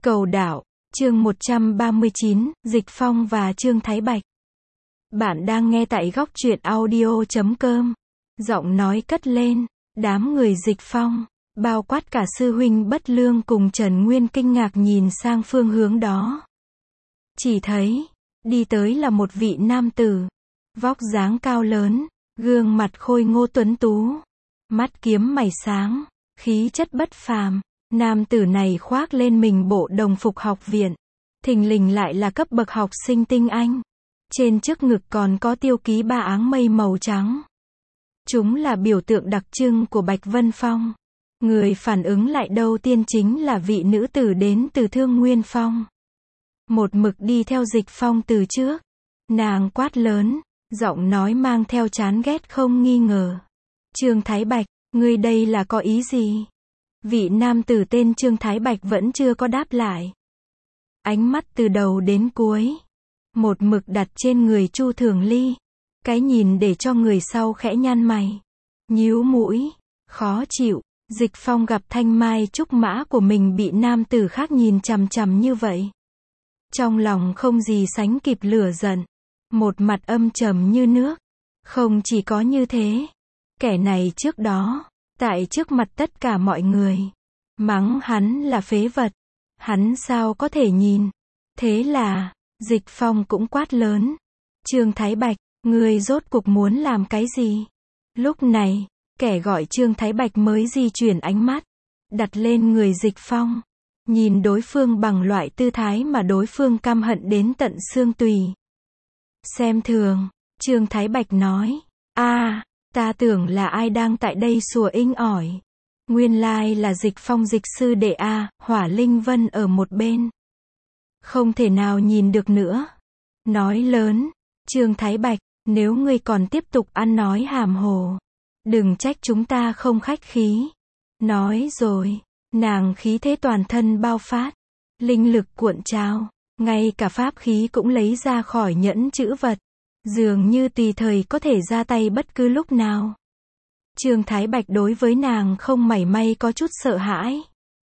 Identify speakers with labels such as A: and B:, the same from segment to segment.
A: Cầu đạo, chương 139, Dịch Phong và Trương Thái Bạch. Bạn đang nghe tại góc truyện audio.com. Giọng nói cất lên, đám người Dịch Phong, bao quát cả sư huynh Bất Lương cùng Trần Nguyên kinh ngạc nhìn sang phương hướng đó. Chỉ thấy, đi tới là một vị nam tử, vóc dáng cao lớn, gương mặt khôi ngô tuấn tú, mắt kiếm mày sáng, khí chất bất phàm. Nam tử này khoác lên mình bộ đồng phục học viện, thình lình lại là cấp bậc học sinh tinh anh. Trên trước ngực còn có tiêu ký 3 áng mây màu trắng. Chúng là biểu tượng đặc trưng của Bạch Vân Phong. Người phản ứng lại đầu tiên chính là vị nữ tử đến từ Thương Nguyên Phong. Một mực đi theo Dịch Phong từ trước. Nàng quát lớn, giọng nói mang theo chán ghét không nghi ngờ. Trương Thái Bạch, ngươi đây là có ý gì? Vị nam tử tên Trương Thái Bạch vẫn chưa có đáp lại. Ánh mắt từ đầu đến cuối, một mực đặt trên người Chu Thường Ly. Cái nhìn để cho người sau khẽ nhăn mày, nhíu mũi, khó chịu. Dịch Phong gặp thanh mai trúc mã của mình bị nam tử khác nhìn chằm chằm như vậy. Trong lòng không gì sánh kịp lửa giận. Một mặt âm trầm như nước. Không chỉ có như thế, kẻ này trước đó, tại trước mặt tất cả mọi người, mắng hắn là phế vật. Hắn sao có thể nhìn. Thế là, Dịch Phong cũng quát lớn. Trương Thái Bạch, ngươi rốt cuộc muốn làm cái gì? Lúc này, kẻ gọi Trương Thái Bạch mới di chuyển ánh mắt, đặt lên người Dịch Phong. Nhìn đối phương bằng loại tư thái mà đối phương căm hận đến tận xương tùy. Xem thường, Trương Thái Bạch nói. Ta tưởng là ai đang tại đây sủa inh ỏi. Nguyên lai là Dịch Phong dịch sư đệ a. Hỏa Linh Vân ở một bên. Không thể nào nhìn được nữa. Nói lớn, Trương Thái Bạch, nếu ngươi còn tiếp tục ăn nói hàm hồ, đừng trách chúng ta không khách khí. Nói rồi, nàng khí thế toàn thân bao phát, linh lực cuộn trào, ngay cả pháp khí cũng lấy ra khỏi nhẫn chữ vật. Dường như tùy thời có thể ra tay bất cứ lúc nào. Trương Thái Bạch đối với nàng không mảy may có chút sợ hãi.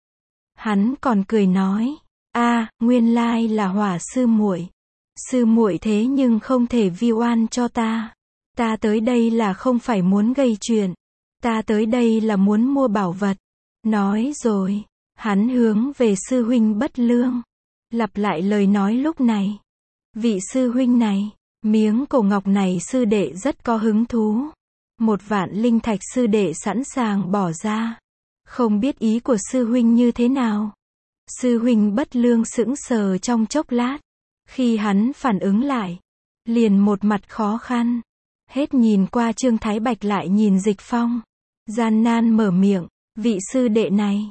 A: Hắn còn cười nói, nguyên lai là Hỏa sư muội. Sư muội thế nhưng không thể vi oan cho ta. Ta tới đây là không phải muốn gây chuyện. Ta tới đây là muốn mua bảo vật. Nói rồi, hắn hướng về sư huynh Bất Lương, lặp lại lời nói lúc này. Vị sư huynh này, miếng cổ ngọc này sư đệ rất có hứng thú. 1.000.000 linh thạch sư đệ sẵn sàng bỏ ra. Không biết ý của sư huynh như thế nào. Sư huynh Bất Lương sững sờ trong chốc lát. Khi hắn phản ứng lại, liền một mặt khó khăn. Hết nhìn qua Trương Thái Bạch lại nhìn Dịch Phong. Gian nan mở miệng, vị sư đệ này,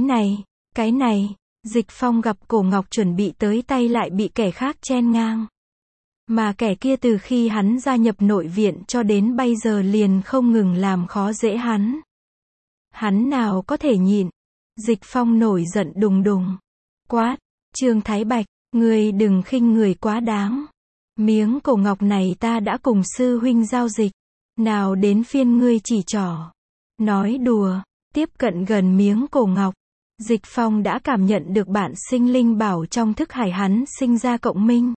A: cái này. Dịch Phong gặp cổ ngọc chuẩn bị tới tay lại bị kẻ khác chen ngang. Mà kẻ kia từ khi hắn gia nhập nội viện cho đến bây giờ liền không ngừng làm khó dễ hắn. Hắn nào có thể nhịn. Dịch Phong nổi giận đùng đùng. Quát, Trương Thái Bạch, ngươi đừng khinh người quá đáng. Miếng cổ ngọc này ta đã cùng sư huynh giao dịch. Nào đến phiên ngươi chỉ trỏ. Nói đùa, tiếp cận gần miếng cổ ngọc. Dịch Phong đã cảm nhận được bản sinh linh bảo trong thức hải hắn sinh ra cộng minh.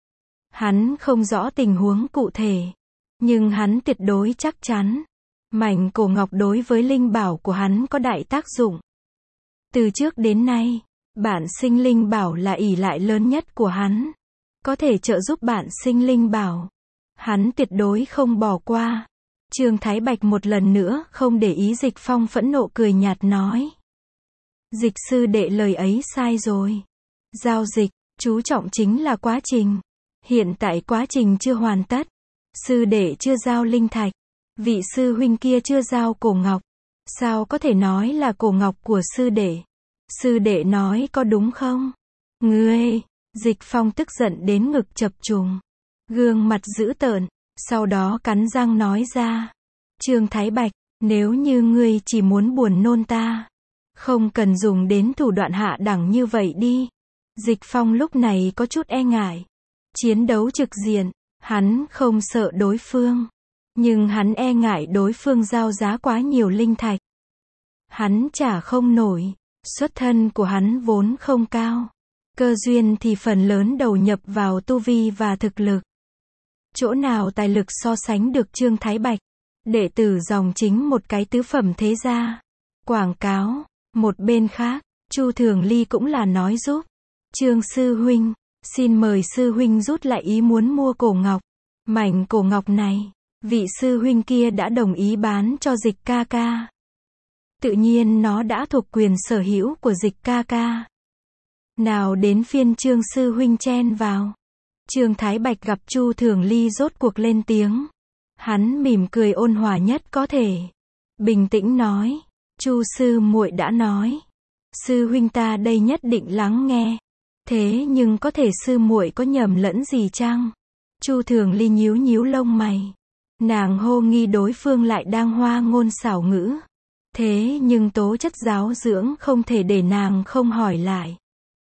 A: Hắn không rõ tình huống cụ thể, nhưng hắn tuyệt đối chắc chắn, mảnh cổ ngọc đối với linh bảo của hắn có đại tác dụng. Từ trước đến nay, bản sinh linh bảo là ỷ lại lớn nhất của hắn, có thể trợ giúp bản sinh linh bảo. Hắn tuyệt đối không bỏ qua. Trương Thái Bạch một lần nữa không để ý. Dịch Phong phẫn nộ cười nhạt nói. Dịch sư đệ lời ấy sai rồi. Giao dịch, chú trọng chính là quá trình. Hiện tại quá trình chưa hoàn tất. Sư đệ chưa giao linh thạch. Vị sư huynh kia chưa giao cổ ngọc. Sao có thể nói là cổ ngọc của sư đệ? Sư đệ nói có đúng không? Ngươi! Dịch Phong tức giận đến ngực chập trùng. Gương mặt dữ tợn. Sau đó cắn răng nói ra. Trương Thái Bạch, nếu như ngươi chỉ muốn buồn nôn ta, không cần dùng đến thủ đoạn hạ đẳng như vậy đi. Dịch Phong lúc này có chút e ngại. Chiến đấu trực diện, hắn không sợ đối phương. Nhưng hắn e ngại đối phương giao giá quá nhiều linh thạch. Hắn trả không nổi. Xuất thân của hắn vốn không cao. Cơ duyên thì phần lớn đầu nhập vào tu vi và thực lực. Chỗ nào tài lực so sánh được Trương Thái Bạch, đệ tử dòng chính một cái tứ phẩm thế gia. Quảng cáo, một bên khác, Chu Thường Ly cũng là nói giúp. Trương sư huynh, xin mời sư huynh rút lại ý muốn mua cổ ngọc. Mảnh cổ ngọc này, vị sư huynh kia đã đồng ý bán cho Dịch ca ca. Tự nhiên nó đã thuộc quyền sở hữu của Dịch ca ca. Nào đến phiên Trương sư huynh chen vào. Trương Thái Bạch gặp Chu Thường Ly rốt cuộc lên tiếng. Hắn mỉm cười ôn hòa nhất có thể. Bình tĩnh nói, Chu sư muội đã nói. Sư huynh ta đây nhất định lắng nghe. Thế nhưng có thể sư muội có nhầm lẫn gì chăng? Chu Thường Ly nhíu nhíu lông mày. Nàng hô nghi đối phương lại đang hoa ngôn xảo ngữ. Thế nhưng tố chất giáo dưỡng không thể để nàng không hỏi lại.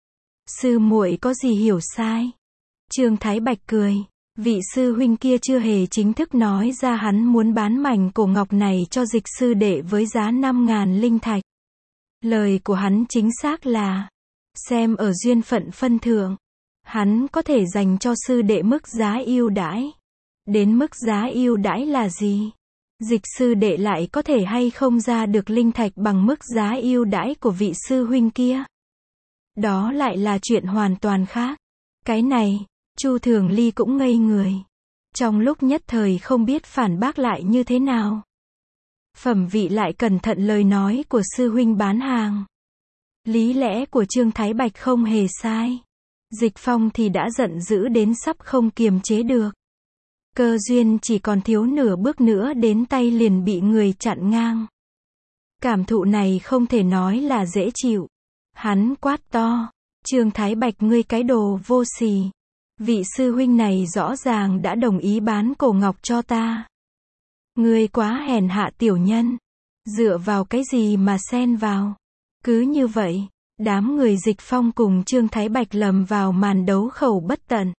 A: Sư muội có gì hiểu sai? Trương Thái Bạch cười. Vị sư huynh kia chưa hề chính thức nói ra hắn muốn bán mảnh cổ ngọc này cho Dịch sư đệ với giá 5.000 linh thạch. Lời của hắn chính xác là, xem ở duyên phận phân thượng, hắn có thể dành cho sư đệ mức giá ưu đãi. Đến mức giá ưu đãi là gì? Dịch sư đệ lại có thể hay không ra được linh thạch bằng mức giá ưu đãi của vị sư huynh kia? Đó lại là chuyện hoàn toàn khác. Cái này, Chu Thường Ly cũng ngây người. Trong lúc nhất thời không biết phản bác lại như thế nào. Phẩm vị lại cẩn thận lời nói của sư huynh bán hàng. Lý lẽ của Trương Thái Bạch không hề sai. Dịch Phong thì đã giận dữ đến sắp không kiềm chế được. Cơ duyên chỉ còn thiếu nửa bước nữa đến tay liền bị người chặn ngang. Cảm thụ này không thể nói là dễ chịu. Hắn quát to, Trương Thái Bạch ngươi cái đồ vô sỉ. Vị sư huynh này rõ ràng đã đồng ý bán cổ ngọc cho ta. Ngươi quá hèn hạ tiểu nhân. Dựa vào cái gì mà xen vào? Cứ như vậy, đám người Dịch Phong cùng Trương Thái Bạch lầm vào màn đấu khẩu bất tận.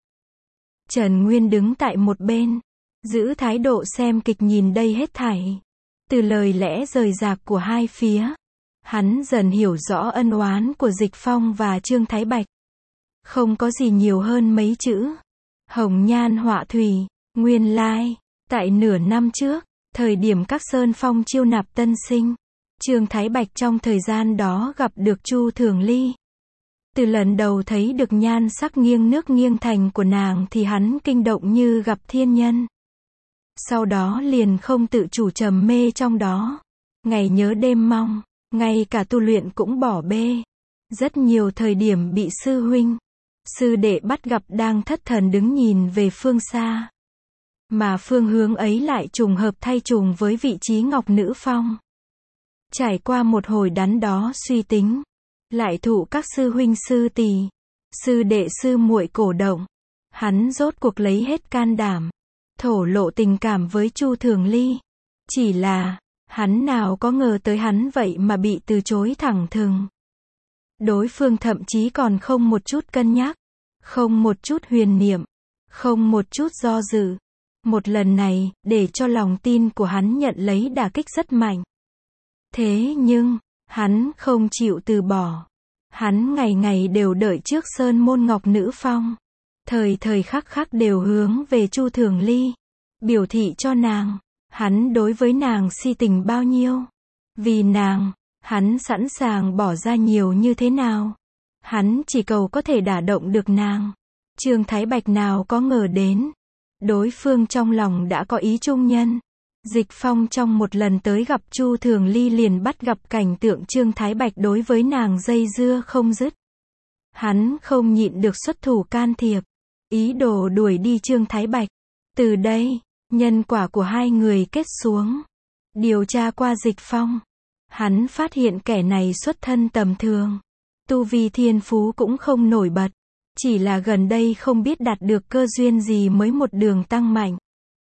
A: Trần Nguyên đứng tại một bên, giữ thái độ xem kịch nhìn đây hết thảy. Từ lời lẽ rời rạc của hai phía, hắn dần hiểu rõ ân oán của Dịch Phong và Trương Thái Bạch. Không có gì nhiều hơn mấy chữ. Hồng nhan họa thủy, nguyên lai, tại nửa năm trước, thời điểm các sơn phong chiêu nạp tân sinh, Trương Thái Bạch trong thời gian đó gặp được Chu Thường Ly. Từ lần đầu thấy được nhan sắc nghiêng nước nghiêng thành của nàng thì hắn kinh động như gặp thiên nhân. Sau đó liền không tự chủ trầm mê trong đó. Ngày nhớ đêm mong, ngay cả tu luyện cũng bỏ bê. Rất nhiều thời điểm bị sư huynh, sư đệ bắt gặp đang thất thần đứng nhìn về phương xa. Mà phương hướng ấy lại trùng hợp thay trùng với vị trí Ngọc Nữ Phong. Trải qua một hồi đắn đo suy tính, lại thụ các sư huynh sư tỷ, sư đệ sư muội cổ động, hắn rốt cuộc lấy hết can đảm, thổ lộ tình cảm với Chu Thường Ly. Chỉ là, hắn nào có ngờ tới hắn vậy mà bị từ chối thẳng thừng. Đối phương thậm chí còn không một chút cân nhắc, không một chút huyền niệm, không một chút do dự. Một lần này, để cho lòng tin của hắn nhận lấy đả kích rất mạnh. Thế nhưng, hắn không chịu từ bỏ. Hắn ngày ngày đều đợi trước sơn môn Ngọc Nữ Phong. Thời thời khắc khắc đều hướng về Chu Thường Ly. Biểu thị cho nàng, hắn đối với nàng si tình bao nhiêu. Vì nàng, hắn sẵn sàng bỏ ra nhiều như thế nào. Hắn chỉ cầu có thể đả động được nàng. Trương Thái Bạch nào có ngờ đến. Đối phương trong lòng đã có ý trung nhân. Dịch Phong trong một lần tới gặp Chu Thường Ly liền bắt gặp cảnh tượng Trương Thái Bạch đối với nàng dây dưa không dứt. Hắn không nhịn được xuất thủ can thiệp, ý đồ đuổi đi Trương Thái Bạch. Từ đây, nhân quả của hai người kết xuống. Điều tra qua Dịch Phong, hắn phát hiện kẻ này xuất thân tầm thường. Tu vi thiên phú cũng không nổi bật. Chỉ là gần đây không biết đạt được cơ duyên gì mới một đường tăng mạnh.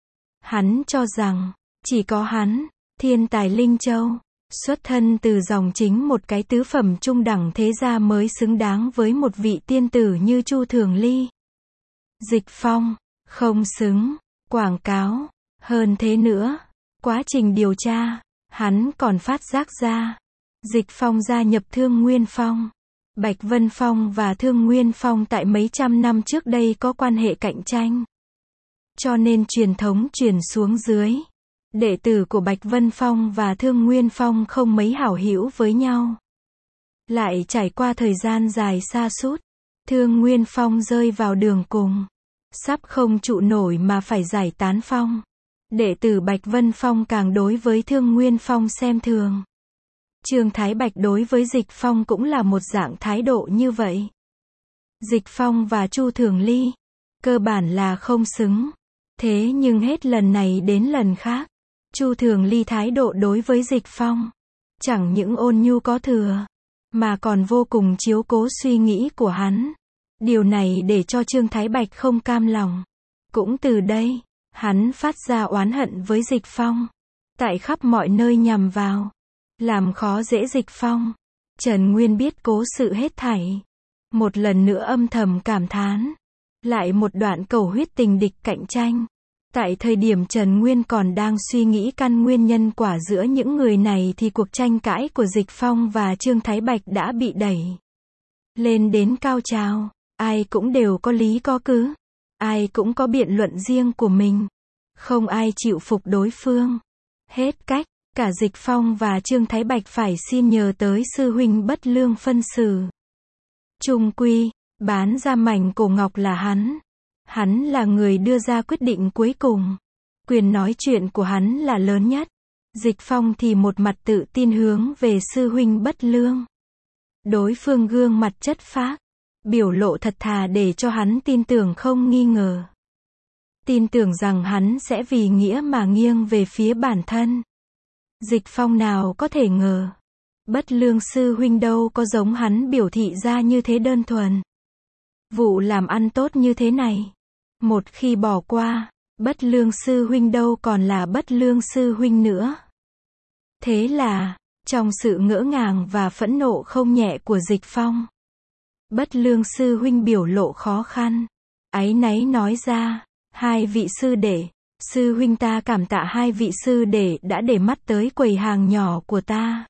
A: Hắn cho rằng, chỉ có hắn, thiên tài Linh Châu, xuất thân từ dòng chính một cái tứ phẩm trung đẳng thế gia mới xứng đáng với một vị tiên tử như Chu Thường Ly. Dịch Phong, không xứng, quảng cáo, hơn thế nữa, quá trình điều tra, hắn còn phát giác ra, Dịch Phong gia nhập Thương Nguyên Phong. Bạch Vân Phong và Thương Nguyên Phong tại mấy trăm năm trước đây có quan hệ cạnh tranh. Cho nên truyền thống truyền xuống dưới. Đệ tử của Bạch Vân Phong và Thương Nguyên Phong không mấy hảo hữu với nhau. Lại trải qua thời gian dài sa sút, Thương Nguyên Phong rơi vào đường cùng. Sắp không trụ nổi mà phải giải tán phong. Đệ tử Bạch Vân Phong càng đối với Thương Nguyên Phong xem thường. Trương Thái Bạch đối với Dịch Phong cũng là một dạng thái độ như vậy. Dịch Phong và Chu Thường Ly, cơ bản là không xứng. Thế nhưng hết lần này đến lần khác, Chu Thường Ly thái độ đối với Dịch Phong, chẳng những ôn nhu có thừa, mà còn vô cùng chiếu cố suy nghĩ của hắn. Điều này để cho Trương Thái Bạch không cam lòng. Cũng từ đây, hắn phát ra oán hận với Dịch Phong. Tại khắp mọi nơi nhằm vào, làm khó dễ Dịch Phong. Trần Nguyên biết cố sự hết thảy. Một lần nữa âm thầm cảm thán. Lại một đoạn cầu huyết tình địch cạnh tranh. Tại thời điểm Trần Nguyên còn đang suy nghĩ căn nguyên nhân quả giữa những người này thì cuộc tranh cãi của Dịch Phong và Trương Thái Bạch đã bị đẩy lên đến cao trào. Ai cũng đều có lý có cứ. Ai cũng có biện luận riêng của mình. Không ai chịu phục đối phương. Hết cách, cả Dịch Phong và Trương Thái Bạch phải xin nhờ tới sư huynh Bất Lương phân xử. Chung quy, bán ra mảnh cổ ngọc là hắn. Hắn là người đưa ra quyết định cuối cùng. Quyền nói chuyện của hắn là lớn nhất. Dịch Phong thì một mặt tự tin hướng về sư huynh Bất Lương. Đối phương gương mặt chất phác, biểu lộ thật thà để cho hắn tin tưởng không nghi ngờ. Tin tưởng rằng hắn sẽ vì nghĩa mà nghiêng về phía bản thân. Dịch Phong nào có thể ngờ. Bất Lương sư huynh đâu có giống hắn biểu thị ra như thế đơn thuần. Vụ làm ăn tốt như thế này. Một khi bỏ qua, Bất Lương sư huynh đâu còn là Bất Lương sư huynh nữa. Thế là, trong sự ngỡ ngàng và phẫn nộ không nhẹ của Dịch Phong, Bất Lương sư huynh biểu lộ khó khăn, áy náy nói ra, hai vị sư đệ, sư huynh ta cảm tạ hai vị sư đệ đã để mắt tới quầy hàng nhỏ của ta.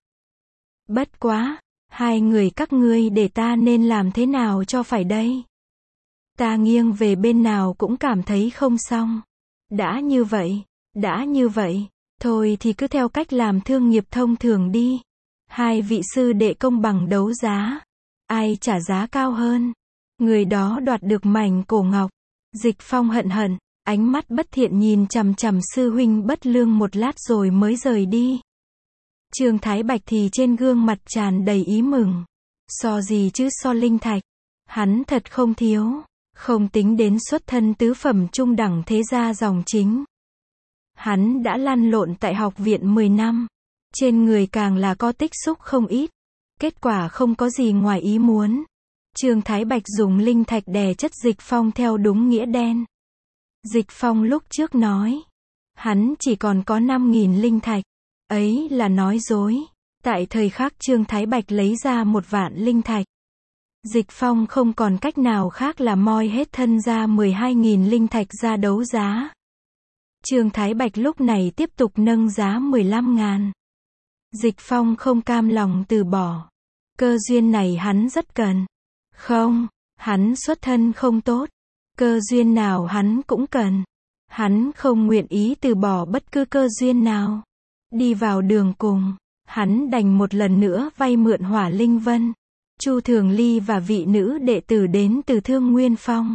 A: Bất quá, hai người các ngươi để ta nên làm thế nào cho phải đây? Ta nghiêng về bên nào cũng cảm thấy không xong. Đã như vậy, thôi thì cứ theo cách làm thương nghiệp thông thường đi. Hai vị sư đệ công bằng đấu giá. Ai trả giá cao hơn, người đó đoạt được mảnh cổ ngọc. Dịch Phong hận, ánh mắt bất thiện nhìn chằm chằm sư huynh Bất Lương một lát rồi mới rời đi. Trương Thái Bạch thì trên gương mặt tràn đầy ý mừng. So gì chứ so linh thạch. Hắn thật không thiếu. Không tính đến xuất thân tứ phẩm trung đẳng thế gia dòng chính. Hắn đã lăn lộn tại học viện 10 năm. Trên người càng là có tích xúc không ít. Kết quả không có gì ngoài ý muốn. Trương Thái Bạch dùng linh thạch đè chất Dịch Phong theo đúng nghĩa đen. Dịch Phong lúc trước nói, hắn chỉ còn có 5.000 linh thạch. Ấy là nói dối. Tại thời khắc Trương Thái Bạch lấy ra 1 vạn linh thạch. Dịch Phong không còn cách nào khác là moi hết thân ra 12.000 linh thạch ra đấu giá. Trương Thái Bạch lúc này tiếp tục nâng giá 15.000. Dịch Phong không cam lòng từ bỏ. Cơ duyên này hắn rất cần. Không, hắn xuất thân không tốt. Cơ duyên nào hắn cũng cần. Hắn không nguyện ý từ bỏ bất cứ cơ duyên nào. Đi vào đường cùng, hắn đành một lần nữa vay mượn Hỏa Linh Vân. Chu Thường Ly và vị nữ đệ tử đến từ Thương Nguyên Phong.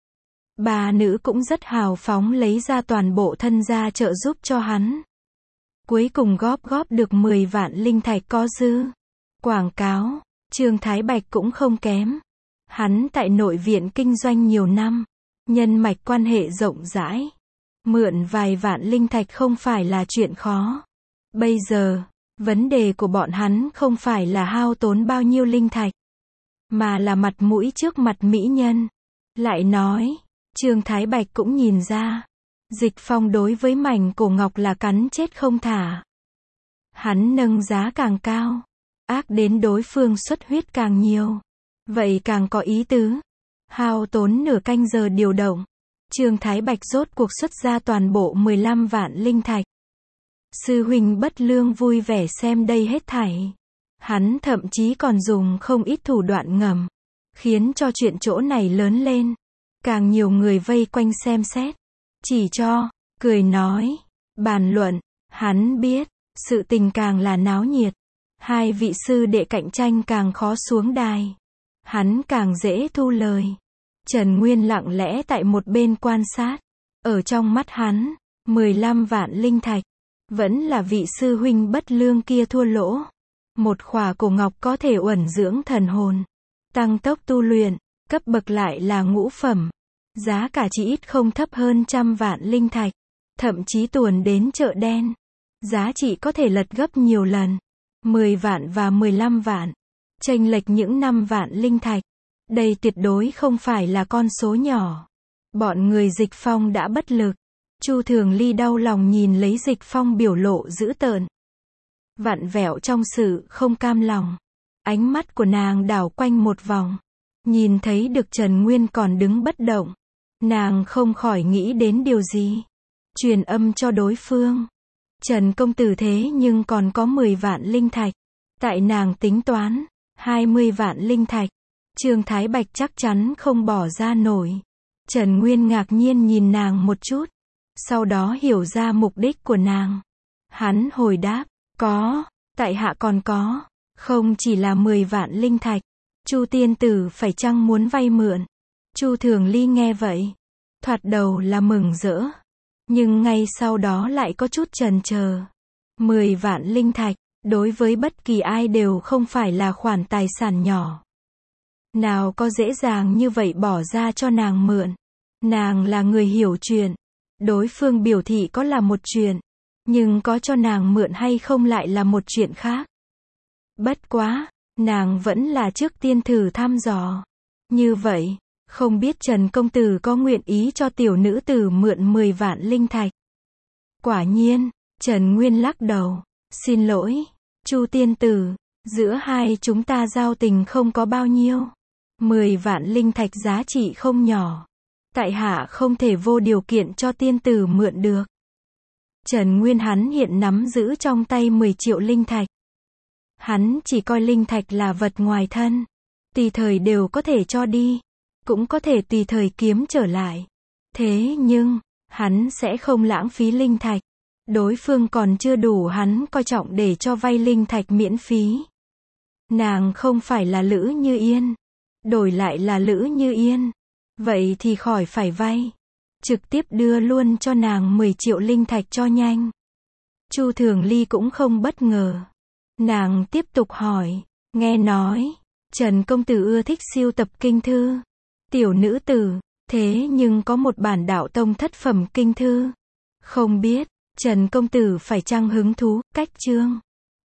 A: Bà nữ cũng rất hào phóng lấy ra toàn bộ thân gia trợ giúp cho hắn. Cuối cùng góp được 10 vạn linh thạch có dư. Quảng cáo, Trương Thái Bạch cũng không kém. Hắn tại nội viện kinh doanh nhiều năm, nhân mạch quan hệ rộng rãi. Mượn vài vạn linh thạch không phải là chuyện khó. Bây giờ, vấn đề của bọn hắn không phải là hao tốn bao nhiêu linh thạch, mà là mặt mũi trước mặt mỹ nhân. Lại nói, Trương Thái Bạch cũng nhìn ra, Dịch Phong đối với mảnh cổ ngọc là cắn chết không thả. Hắn nâng giá càng cao, ác đến đối phương xuất huyết càng nhiều. Vậy càng có ý tứ. Hao tốn nửa canh giờ điều động. Trương Thái Bạch rốt cuộc xuất ra toàn bộ 15 vạn linh thạch. Sư huynh Bất Lương vui vẻ xem đây hết thảy. Hắn thậm chí còn dùng không ít thủ đoạn ngầm, khiến cho chuyện chỗ này lớn lên. Càng nhiều người vây quanh xem xét, chỉ cho, cười nói, bàn luận. Hắn biết, sự tình càng là náo nhiệt, hai vị sư đệ cạnh tranh càng khó xuống đài. Hắn càng dễ thu lời. Trần Nguyên lặng lẽ tại một bên quan sát. Ở trong mắt hắn, 15 vạn linh thạch, vẫn là vị sư huynh bất lương kia thua lỗ. Một khỏa cổ ngọc có thể uẩn dưỡng thần hồn, tăng tốc tu luyện, cấp bậc lại là ngũ phẩm. Giá cả chỉ ít không thấp hơn 100 vạn linh thạch, thậm chí tuồn đến chợ đen. Giá trị có thể lật gấp nhiều lần. 10 vạn và 15 vạn, chênh lệch những 5 vạn linh thạch. Đây tuyệt đối không phải là con số nhỏ. Bọn người Dịch Phong đã bất lực. Chu Thường Ly đau lòng nhìn lấy Dịch Phong biểu lộ dữ tợn, vặn vẹo trong sự không cam lòng. Ánh mắt của nàng đảo quanh một vòng, nhìn thấy được Trần Nguyên còn đứng bất động. Nàng không khỏi nghĩ đến điều gì. Truyền âm cho đối phương. Trần công tử thế nhưng còn có 10 vạn linh thạch. Tại nàng tính toán, 20 vạn linh thạch, Trương Thái Bạch chắc chắn không bỏ ra nổi. Trần Nguyên ngạc nhiên nhìn nàng một chút, sau đó hiểu ra mục đích của nàng. Hắn hồi đáp, có, tại hạ còn có, không chỉ là 10 vạn linh thạch. Chu tiên tử phải chăng muốn vay mượn? Chu Thường Ly nghe vậy, thoạt đầu là mừng rỡ, nhưng ngay sau đó lại có chút chần chờ. 10 vạn linh thạch, đối với bất kỳ ai đều không phải là khoản tài sản nhỏ. Nào có dễ dàng như vậy bỏ ra cho nàng mượn. Nàng là người hiểu chuyện. Đối phương biểu thị có là một chuyện, nhưng có cho nàng mượn hay không lại là một chuyện khác. Bất quá, nàng vẫn là trước tiên thử thăm dò. Như vậy, không biết Trần công tử có nguyện ý cho tiểu nữ tử mượn 10 vạn linh thạch. Quả nhiên, Trần Nguyên lắc đầu, xin lỗi, Chu tiên tử, giữa hai chúng ta giao tình không có bao nhiêu. 10 vạn linh thạch giá trị không nhỏ. Tại hạ không thể vô điều kiện cho tiên tử mượn được. Trần Nguyên hắn hiện nắm giữ trong tay 10 triệu linh thạch. Hắn chỉ coi linh thạch là vật ngoài thân. Tùy thời đều có thể cho đi, cũng có thể tùy thời kiếm trở lại. Thế nhưng, hắn sẽ không lãng phí linh thạch. Đối phương còn chưa đủ hắn coi trọng để cho vay linh thạch miễn phí. Nàng không phải là Lữ Như Yên, đổi lại là Lữ Như Yên, vậy thì khỏi phải vay, trực tiếp đưa luôn cho nàng 10 triệu linh thạch cho nhanh. Chu Thường Ly cũng không bất ngờ. Nàng tiếp tục hỏi, nghe nói, Trần công tử ưa thích sưu tập kinh thư. Tiểu nữ tử, thế nhưng có một bản đạo tông thất phẩm kinh thư. Không biết, Trần công tử phải chăng hứng thú, cách chương.